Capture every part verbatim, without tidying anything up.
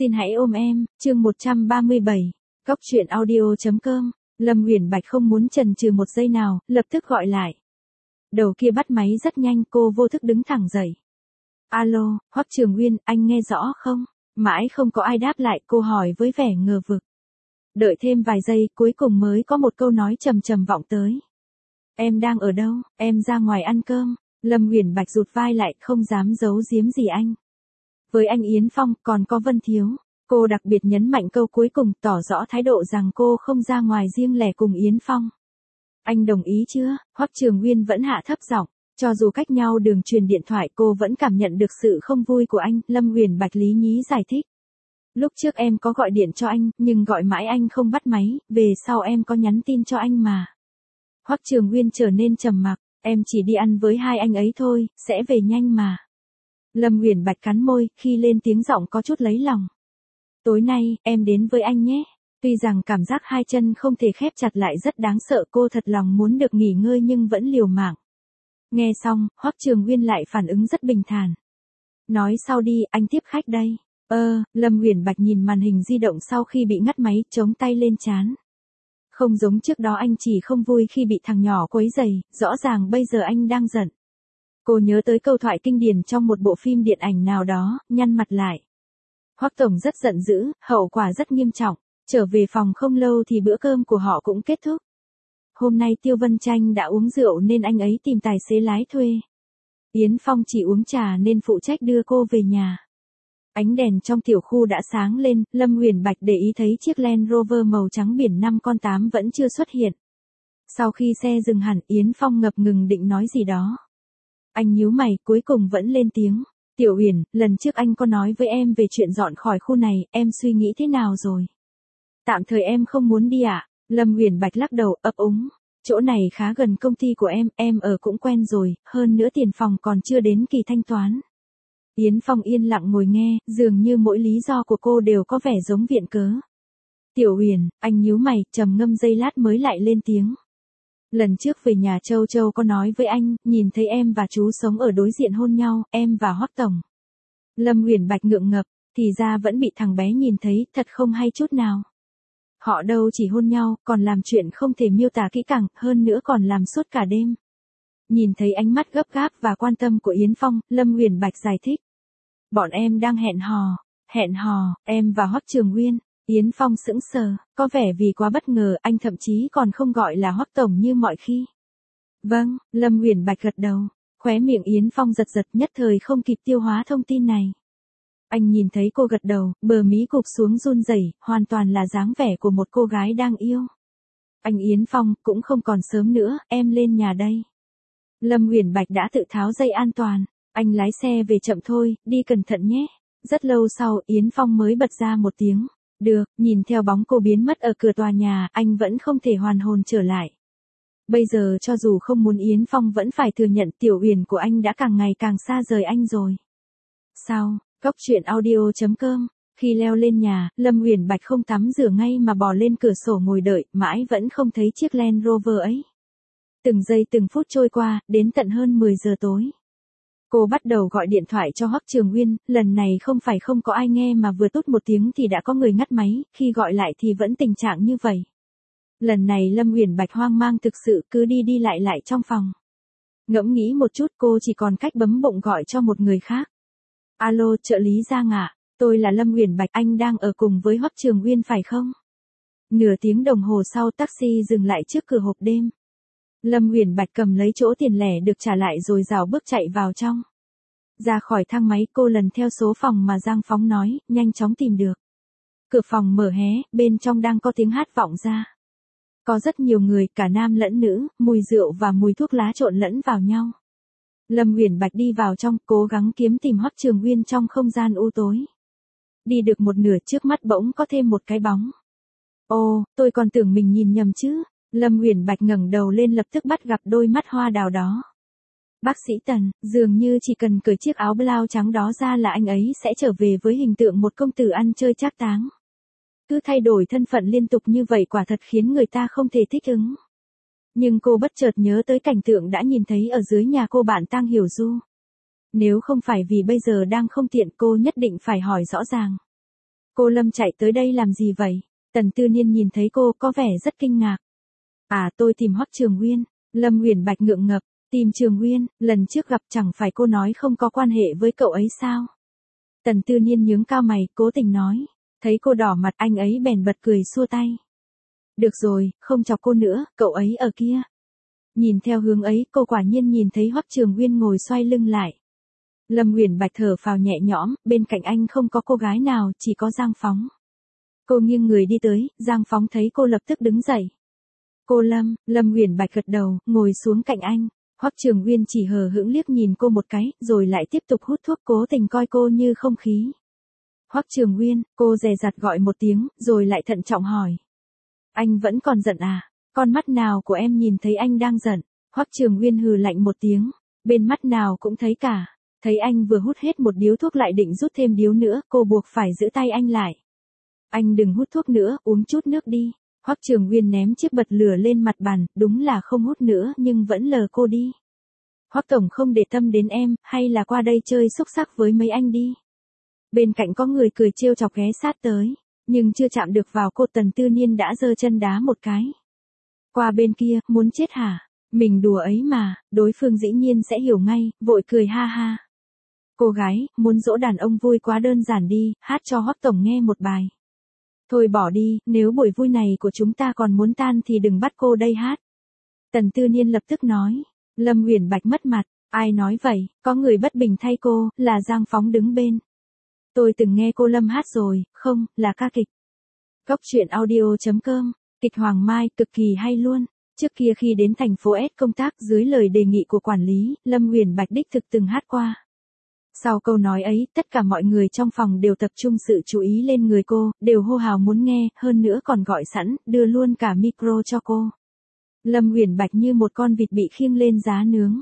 Xin hãy ôm em, chương một trăm ba mươi bảy. Góc truyện audio.com. Lâm Uyển Bạch không muốn chần chừ một giây nào, lập tức gọi lại. Đầu kia bắt máy rất nhanh, cô vô thức đứng thẳng dậy. Alo, Hoắc Trường Uyên, anh nghe rõ không? Mãi không có ai đáp lại, cô hỏi với vẻ ngờ vực. Đợi thêm vài giây, cuối cùng mới có một câu nói trầm trầm vọng tới. Em đang ở đâu? Em ra ngoài ăn cơm. Lâm Uyển Bạch rụt vai lại, không dám giấu giếm gì anh. Với anh Yến Phong, còn có Vân Thiếu. Cô đặc biệt nhấn mạnh câu cuối cùng, tỏ rõ thái độ rằng cô không ra ngoài riêng lẻ cùng Yến Phong. Anh đồng ý chưa? Hoắc Trường Uyên vẫn hạ thấp giọng. Cho dù cách nhau đường truyền điện thoại, cô vẫn cảm nhận được sự không vui của anh. Lâm Uyển Bạch lý nhí giải thích. Lúc trước em có gọi điện cho anh, nhưng gọi mãi anh không bắt máy, về sau em có nhắn tin cho anh mà. Hoắc Trường Uyên trở nên trầm mặc, em chỉ đi ăn với hai anh ấy thôi, sẽ về nhanh mà. Lâm Uyển Bạch cắn môi, khi lên tiếng giọng có chút lấy lòng. Tối nay, em đến với anh nhé. Tuy rằng cảm giác hai chân không thể khép chặt lại rất đáng sợ, cô thật lòng muốn được nghỉ ngơi nhưng vẫn liều mạng. Nghe xong, Hoắc Trường Uyên lại phản ứng rất bình thản. Nói sau đi, anh tiếp khách đây. Ơ, Lâm Uyển Bạch nhìn màn hình di động sau khi bị ngắt máy, chống tay lên trán. Không giống trước đó anh chỉ không vui khi bị thằng nhỏ quấy rầy, rõ ràng bây giờ anh đang giận. Cô nhớ tới câu thoại kinh điển trong một bộ phim điện ảnh nào đó, nhăn mặt lại. Hoắc tổng rất giận dữ, hậu quả rất nghiêm trọng, trở về phòng không lâu thì bữa cơm của họ cũng kết thúc. Hôm nay Tiêu Vân Tranh đã uống rượu nên anh ấy tìm tài xế lái thuê. Yến Phong chỉ uống trà nên phụ trách đưa cô về nhà. Ánh đèn trong tiểu khu đã sáng lên, Lâm Uyển Bạch để ý thấy chiếc Land Rover màu trắng biển năm con tám vẫn chưa xuất hiện. Sau khi xe dừng hẳn, Yến Phong ngập ngừng định nói gì đó. Anh nhíu mày, cuối cùng vẫn lên tiếng. Tiểu Uyển, lần trước anh có nói với em về chuyện dọn khỏi khu này, em suy nghĩ thế nào rồi? Tạm thời em không muốn đi ạ. À? Lâm Uyển Bạch lắc đầu, ấp úng. Chỗ này khá gần công ty của em, em ở cũng quen rồi, hơn nữa tiền phòng còn chưa đến kỳ thanh toán. Yến Phong yên lặng ngồi nghe, dường như mỗi lý do của cô đều có vẻ giống viện cớ. Tiểu Uyển, anh nhíu mày, trầm ngâm giây lát mới lại lên tiếng. Lần trước về nhà Châu Châu có nói với anh, nhìn thấy em và chú sống ở đối diện hôn nhau, em và Hoắc tổng. Lâm Uyển Bạch ngượng ngập, thì ra vẫn bị thằng bé nhìn thấy, thật không hay chút nào. Họ đâu chỉ hôn nhau, còn làm chuyện không thể miêu tả kỹ càng, hơn nữa còn làm suốt cả đêm. Nhìn thấy ánh mắt gấp gáp và quan tâm của Yến Phong, Lâm Uyển Bạch giải thích. Bọn em đang hẹn hò, hẹn hò, em và Hoắc Trường Uyên. Yến Phong sững sờ, có vẻ vì quá bất ngờ, anh thậm chí còn không gọi là Hoắc tổng như mọi khi. Vâng, Lâm Uyển Bạch gật đầu, khóe miệng Yến Phong giật giật, nhất thời không kịp tiêu hóa thông tin này. Anh nhìn thấy cô gật đầu, bờ mí cụp xuống run rẩy, hoàn toàn là dáng vẻ của một cô gái đang yêu. Anh Yến Phong, cũng không còn sớm nữa, em lên nhà đây. Lâm Uyển Bạch đã tự tháo dây an toàn, anh lái xe về chậm thôi, đi cẩn thận nhé. Rất lâu sau, Yến Phong mới bật ra một tiếng. Được, nhìn theo bóng cô biến mất ở cửa tòa nhà, anh vẫn không thể hoàn hồn trở lại. Bây giờ cho dù không muốn Yến Phong vẫn phải thừa nhận Tiểu Uyển của anh đã càng ngày càng xa rời anh rồi. Sau, góc truyện audio.com, khi leo lên nhà, Lâm Uyển Bạch không tắm rửa ngay mà bò lên cửa sổ ngồi đợi, mãi vẫn không thấy chiếc Land Rover ấy. Từng giây từng phút trôi qua, đến tận hơn mười giờ tối. Cô bắt đầu gọi điện thoại cho Hoắc Trường Uyên, lần này không phải không có ai nghe mà vừa tút một tiếng thì đã có người ngắt máy, khi gọi lại thì vẫn tình trạng như vậy. Lần này Lâm Uyển Bạch hoang mang thực sự, cứ đi đi lại lại trong phòng. Ngẫm nghĩ một chút, cô chỉ còn cách bấm bụng gọi cho một người khác. Alo, trợ lý Giang ạ, tôi là Lâm Uyển Bạch, anh đang ở cùng với Hoắc Trường Uyên phải không? Nửa tiếng đồng hồ sau, taxi dừng lại trước cửa hộp đêm. Lâm Uyển Bạch cầm lấy chỗ tiền lẻ được trả lại rồi rảo bước chạy vào trong. Ra khỏi thang máy, cô lần theo số phòng mà Giang Phóng nói, nhanh chóng tìm được. Cửa phòng mở hé, bên trong đang có tiếng hát vọng ra. Có rất nhiều người, cả nam lẫn nữ, mùi rượu và mùi thuốc lá trộn lẫn vào nhau. Lâm Uyển Bạch đi vào trong, cố gắng kiếm tìm Hoắc Trường Uyên trong không gian u tối. Đi được một nửa, trước mắt bỗng có thêm một cái bóng. Ồ, tôi còn tưởng mình nhìn nhầm chứ. Lâm Uyển Bạch ngẩng đầu lên, lập tức bắt gặp đôi mắt hoa đào đó. Bác sĩ Tần, dường như chỉ cần cởi chiếc áo blau trắng đó ra là anh ấy sẽ trở về với hình tượng một công tử ăn chơi trác táng. Cứ thay đổi thân phận liên tục như vậy quả thật khiến người ta không thể thích ứng. Nhưng cô bất chợt nhớ tới cảnh tượng đã nhìn thấy ở dưới nhà cô bạn Tang Hiểu Du. Nếu không phải vì bây giờ đang không tiện, cô nhất định phải hỏi rõ ràng. Cô Lâm chạy tới đây làm gì vậy? Tần Tư Niên nhìn thấy cô có vẻ rất kinh ngạc. À, tôi tìm Hoắc Trường Nguyên. Lâm Uyển Bạch ngượng ngập, tìm Trường Nguyên, lần trước gặp chẳng phải cô nói không có quan hệ với cậu ấy sao? Tần Tư Niên nhướng cao mày, cố tình nói. Thấy cô đỏ mặt, anh ấy bèn bật cười xua tay. Được rồi, không chọc cô nữa, cậu ấy ở kia. Nhìn theo hướng ấy, cô quả nhiên nhìn thấy Hoắc Trường Nguyên ngồi xoay lưng lại. Lâm Uyển Bạch thở phào nhẹ nhõm, bên cạnh anh không có cô gái nào, chỉ có Giang Phóng. Cô nghiêng người đi tới, Giang Phóng thấy cô lập tức đứng dậy. Cô Lâm, Lâm Uyển Bạch gật đầu, ngồi xuống cạnh anh. Hoắc Trường Nguyên chỉ hờ hững liếc nhìn cô một cái, rồi lại tiếp tục hút thuốc, cố tình coi cô như không khí. Hoắc Trường Nguyên, cô dè dặt gọi một tiếng, rồi lại thận trọng hỏi. Anh vẫn còn giận à? Con mắt nào của em nhìn thấy anh đang giận? Hoắc Trường Nguyên hừ lạnh một tiếng, bên mắt nào cũng thấy cả. Thấy anh vừa hút hết một điếu thuốc lại định rút thêm điếu nữa, cô buộc phải giữ tay anh lại. Anh đừng hút thuốc nữa, uống chút nước đi. Hoắc Trường Nguyên ném chiếc bật lửa lên mặt bàn, đúng là không hút nữa nhưng vẫn lờ cô đi. Hoắc tổng không để tâm đến em, hay là qua đây chơi xúc xắc với mấy anh đi. Bên cạnh có người cười trêu chọc ghé sát tới, nhưng chưa chạm được vào cô, Tần Tư Niên đã giơ chân đá một cái. Qua bên kia, muốn chết hả? Mình đùa ấy mà, đối phương dĩ nhiên sẽ hiểu ngay, vội cười ha ha. Cô gái, muốn dỗ đàn ông vui quá đơn giản đi, hát cho Hoắc tổng nghe một bài. Thôi bỏ đi, nếu buổi vui này của chúng ta còn muốn tan thì đừng bắt cô đây hát. Tần Tư Niên lập tức nói. Lâm Uyển Bạch mất mặt, ai nói vậy, có người bất bình thay cô, là Giang Phóng đứng bên. Tôi từng nghe cô Lâm hát rồi, không, là ca kịch. Cóc truyện audio chấm com, kịch Hoàng Mai, cực kỳ hay luôn. Trước kia khi đến thành phố S công tác dưới lời đề nghị của quản lý, Lâm Uyển Bạch đích thực từng hát qua. Sau câu nói ấy, tất cả mọi người trong phòng đều tập trung sự chú ý lên người cô, đều hô hào muốn nghe, hơn nữa còn gọi sẵn, đưa luôn cả micro cho cô. Lâm Uyển Bạch như một con vịt bị khiêng lên giá nướng.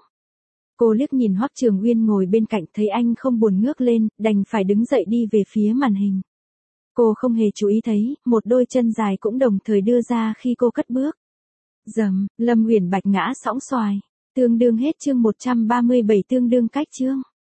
Cô liếc nhìn Hoắc Trường Nguyên ngồi bên cạnh, thấy anh không buồn ngước lên, đành phải đứng dậy đi về phía màn hình. Cô không hề chú ý thấy, một đôi chân dài cũng đồng thời đưa ra khi cô cất bước. Dầm, Lâm Uyển Bạch ngã sõng xoài. Tương đương hết chương một trăm ba mươi bảy, tương đương cách chương.